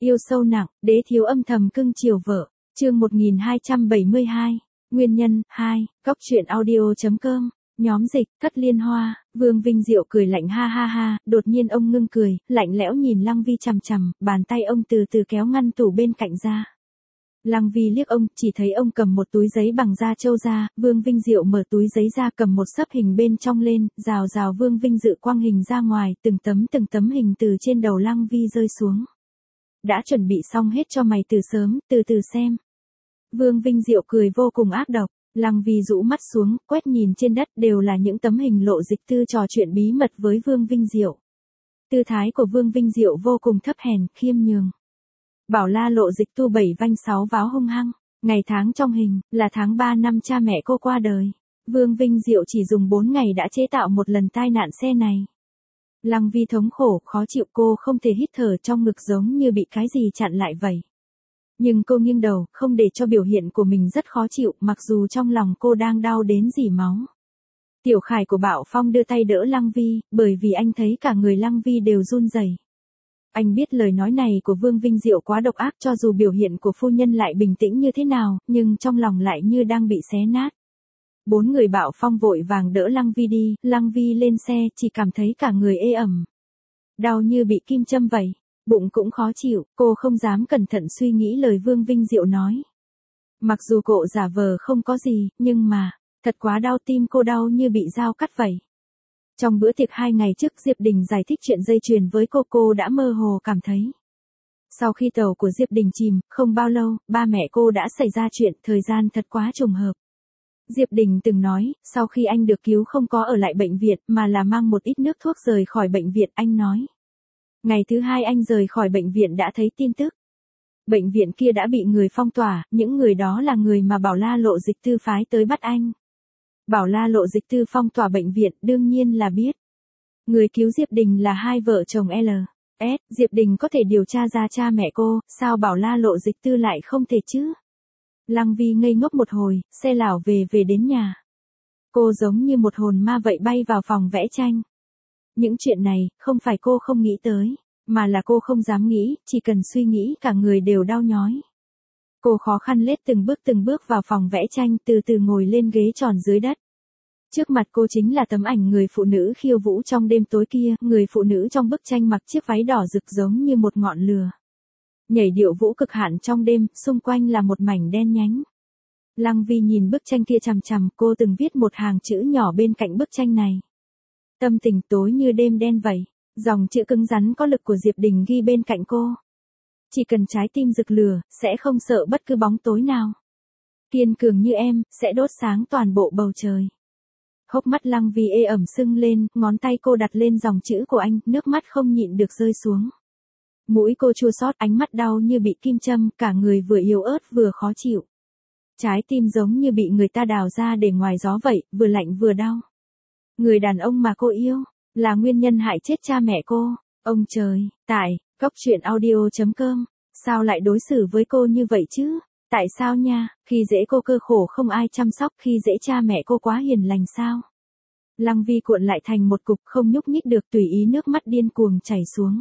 Yêu sâu nặng, đế thiếu âm thầm cưng chiều vợ. Chương 1272. Nguyên nhân 2. Góc truyện audio.com. Nhóm dịch, Cất Liên Hoa. Vương Vinh Diệu cười lạnh ha ha ha, đột nhiên ông ngưng cười, lạnh lẽo nhìn Lăng Vi chằm chằm, bàn tay ông từ từ kéo ngăn tủ bên cạnh ra. Lăng Vi liếc ông, chỉ thấy ông cầm một túi giấy bằng da trâu ra, Vương Vinh Diệu mở túi giấy ra cầm một xấp hình bên trong lên, rào rào Vương Vinh Dự quăng hình ra ngoài, từng tấm hình từ trên đầu Lăng Vi rơi xuống. Đã chuẩn bị xong hết cho mày từ sớm, từ từ xem. Vương Vinh Diệu cười vô cùng ác độc, Lăng Vi rũ mắt xuống, quét nhìn trên đất đều là những tấm hình Lộ Dịch Tư trò chuyện bí mật với Vương Vinh Diệu. Tư thái của Vương Vinh Diệu vô cùng thấp hèn, khiêm nhường. Bảo la Lộ Dịch Tu 7 vanh 6 váo hung hăng, ngày tháng trong hình, là tháng 3 năm cha mẹ cô qua đời. Vương Vinh Diệu chỉ dùng 4 ngày đã chế tạo một lần tai nạn xe này. Lăng Vi thống khổ, khó chịu, cô không thể hít thở, trong ngực giống như bị cái gì chặn lại vậy. Nhưng cô nghiêng đầu, không để cho biểu hiện của mình rất khó chịu, mặc dù trong lòng cô đang đau đến rỉ máu. Tiểu Khải của Bảo Phong đưa tay đỡ Lăng Vi, bởi vì anh thấy cả người Lăng Vi đều run rẩy. Anh biết lời nói này của Vương Vinh Diệu quá độc ác, cho dù biểu hiện của phu nhân lại bình tĩnh như thế nào, nhưng trong lòng lại như đang bị xé nát. 4 người Bảo Phong vội vàng đỡ Lăng Vi đi, Lăng Vi lên xe, chỉ cảm thấy cả người ê ẩm. Đau như bị kim châm vậy, bụng cũng khó chịu, cô không dám cẩn thận suy nghĩ lời Vương Vinh Diệu nói. Mặc dù cô giả vờ không có gì, nhưng mà, thật quá đau, tim cô đau như bị dao cắt vậy. Trong bữa tiệc 2 ngày trước, Diệp Đình giải thích chuyện dây chuyền với cô đã mơ hồ cảm thấy. Sau khi tàu của Diệp Đình chìm, không bao lâu, ba mẹ cô đã xảy ra chuyện, thời gian thật quá trùng hợp. Diệp Đình từng nói, sau khi anh được cứu không có ở lại bệnh viện, mà là mang một ít nước thuốc rời khỏi bệnh viện, anh nói. Ngày thứ 2 anh rời khỏi bệnh viện đã thấy tin tức. Bệnh viện kia đã bị người phong tỏa, những người đó là người mà Bảo La Lộ Dịch Tư phái tới bắt anh. Bảo La Lộ Dịch Tư phong tỏa bệnh viện, đương nhiên là biết. Người cứu Diệp Đình là hai vợ chồng L.S. Diệp Đình có thể điều tra ra cha mẹ cô, sao Bảo La Lộ Dịch Tư lại không thể chứ? Lăng Vi ngây ngốc một hồi, xe lảo về đến nhà. Cô giống như một hồn ma vậy bay vào phòng vẽ tranh. Những chuyện này, không phải cô không nghĩ tới, mà là cô không dám nghĩ, chỉ cần suy nghĩ cả người đều đau nhói. Cô khó khăn lết từng bước vào phòng vẽ tranh, từ từ ngồi lên ghế tròn dưới đất. Trước mặt cô chính là tấm ảnh người phụ nữ khiêu vũ trong đêm tối kia, người phụ nữ trong bức tranh mặc chiếc váy đỏ rực giống như một ngọn lửa. Nhảy điệu vũ cực hạn trong đêm, xung quanh là một mảnh đen nhánh. Lăng Vi nhìn bức tranh kia chằm chằm, cô từng viết một hàng chữ nhỏ bên cạnh bức tranh này. Tâm tình tối như đêm đen vậy, dòng chữ cứng rắn có lực của Diệp Đình ghi bên cạnh cô. Chỉ cần trái tim rực lửa, sẽ không sợ bất cứ bóng tối nào. Kiên cường như em, sẽ đốt sáng toàn bộ bầu trời. Hốc mắt Lăng Vi ê ẩm sưng lên, ngón tay cô đặt lên dòng chữ của anh, nước mắt không nhịn được rơi xuống. Mũi cô chua xót, ánh mắt đau như bị kim châm, cả người vừa yếu ớt vừa khó chịu. Trái tim giống như bị người ta đào ra để ngoài gió vậy, vừa lạnh vừa đau. Người đàn ông mà cô yêu, là nguyên nhân hại chết cha mẹ cô. Ông trời, tại, góc truyện audio.com, sao lại đối xử với cô như vậy chứ? Tại sao nha, khi dễ cô cơ khổ không ai chăm sóc, khi dễ cha mẹ cô quá hiền lành sao? Lăng Vi cuộn lại thành một cục, không nhúc nhích được, tùy ý nước mắt điên cuồng chảy xuống.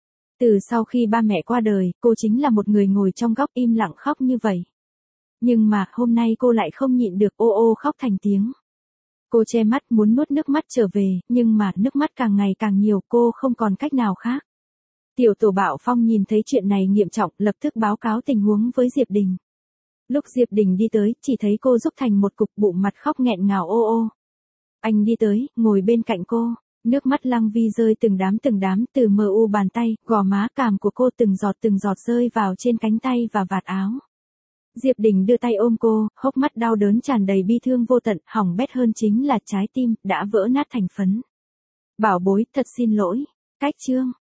Từ sau khi ba mẹ qua đời, cô chính là một người ngồi trong góc im lặng khóc như vậy. Nhưng mà, hôm nay cô lại không nhịn được, ô ô khóc thành tiếng. Cô che mắt muốn nuốt nước mắt trở về, nhưng mà nước mắt càng ngày càng nhiều, cô không còn cách nào khác. Tiểu tổ Bảo Phong nhìn thấy chuyện này nghiêm trọng, lập tức báo cáo tình huống với Diệp Đình. Lúc Diệp Đình đi tới, chỉ thấy cô rúc thành một cục, bụng mặt khóc nghẹn ngào ô ô. Anh đi tới, ngồi bên cạnh cô, nước mắt Lăng Vi rơi từng đám, từ mờ u bàn tay, gò má, cằm của cô từng giọt rơi vào trên cánh tay và vạt áo. Diệp Đình đưa tay ôm cô, hốc mắt đau đớn tràn đầy bi thương vô tận, hỏng bét hơn chính là trái tim, đã vỡ nát thành phấn. Bảo bối, thật xin lỗi. Cách chương.